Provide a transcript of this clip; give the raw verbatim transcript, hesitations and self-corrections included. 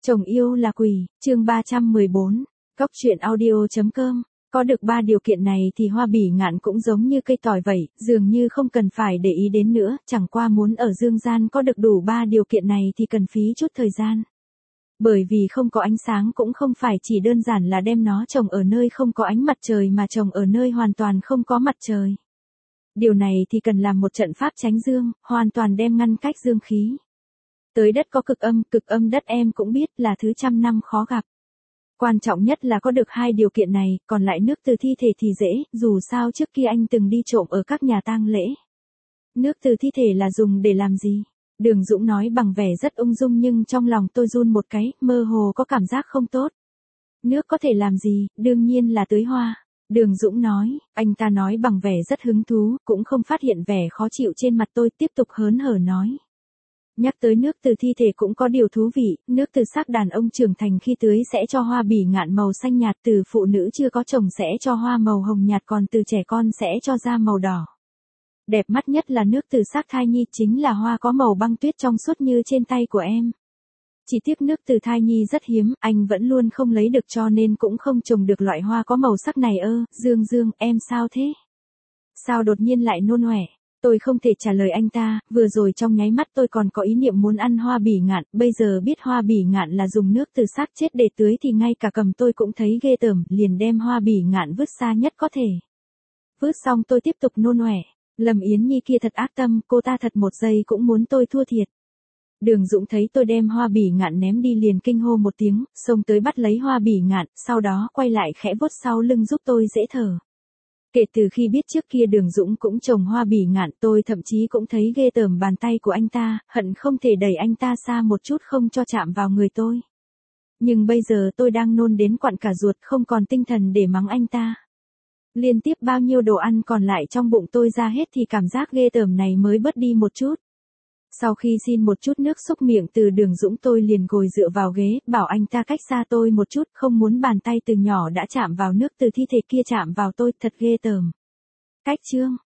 Chồng yêu là quỷ, chương ba trăm mười bốn, Cóc truyện audio chấm com. Có được ba điều kiện này thì Hoa Bỉ Ngạn cũng giống như cây tỏi vậy, dường như không cần phải để ý đến nữa, chẳng qua muốn ở dương gian có được đủ ba điều kiện này thì cần phí chút thời gian. Bởi vì không có ánh sáng cũng không phải chỉ đơn giản là đem nó trồng ở nơi không có ánh mặt trời mà trồng ở nơi hoàn toàn không có mặt trời. Điều này thì cần làm một trận pháp tránh dương, hoàn toàn đem ngăn cách dương khí. Tới đất có cực âm, cực âm đất em cũng biết là thứ trăm năm khó gặp. Quan trọng nhất là có được hai điều kiện này, còn lại nước từ thi thể thì dễ, dù sao trước kia anh từng đi trộm ở các nhà tang lễ. Nước từ thi thể là dùng để làm gì? Đường Dũng nói bằng vẻ rất ung dung nhưng trong lòng tôi run một cái, mơ hồ có cảm giác không tốt. Nước có thể làm gì, đương nhiên là tưới hoa. Đường Dũng nói, anh ta nói bằng vẻ rất hứng thú, cũng không phát hiện vẻ khó chịu trên mặt tôi, tiếp tục hớn hở nói. Nhắc tới nước từ thi thể cũng có điều thú vị, nước từ xác đàn ông trưởng thành khi tưới sẽ cho Hoa Bỉ Ngạn màu xanh nhạt, từ phụ nữ chưa có chồng sẽ cho hoa màu hồng nhạt, còn từ trẻ con sẽ cho da màu đỏ. Đẹp mắt nhất là nước từ xác thai nhi, chính là hoa có màu băng tuyết trong suốt như trên tay của em. Chỉ tiếc nước từ thai nhi rất hiếm, anh vẫn luôn không lấy được cho nên cũng không trồng được loại hoa có màu sắc này. Ơ, Dương Dương, em sao thế? Sao đột nhiên lại nôn ọe? Tôi không thể trả lời anh ta, vừa rồi trong nháy mắt tôi còn có ý niệm muốn ăn Hoa Bỉ Ngạn, bây giờ biết Hoa Bỉ Ngạn là dùng nước từ xác chết để tưới thì ngay cả cầm tôi cũng thấy ghê tởm, liền đem Hoa Bỉ Ngạn vứt xa nhất có thể. Vứt xong tôi tiếp tục nôn ọe. Lâm Yến Nhi kia thật ác tâm, cô ta thật một giây cũng muốn tôi thua thiệt. Đường Dũng thấy tôi đem Hoa Bỉ Ngạn ném đi liền kinh hô một tiếng, xông tới bắt lấy Hoa Bỉ Ngạn, sau đó quay lại khẽ vuốt sau lưng giúp tôi dễ thở. Kể từ khi biết trước kia Đường Dũng cũng trồng Hoa Bỉ Ngạn, tôi thậm chí cũng thấy ghê tởm bàn tay của anh ta, hận không thể đẩy anh ta xa một chút không cho chạm vào người tôi. Nhưng bây giờ tôi đang nôn đến quặn cả ruột, không còn tinh thần để mắng anh ta. Liên tiếp bao nhiêu đồ ăn còn lại trong bụng tôi ra hết thì cảm giác ghê tởm này mới bớt đi một chút. Sau khi xin một chút nước xúc miệng từ Đường Dũng, tôi liền ngồi dựa vào ghế, bảo anh ta cách xa tôi một chút, không muốn bàn tay từ nhỏ đã chạm vào nước từ thi thể kia chạm vào tôi, thật ghê tởm. Cách chương.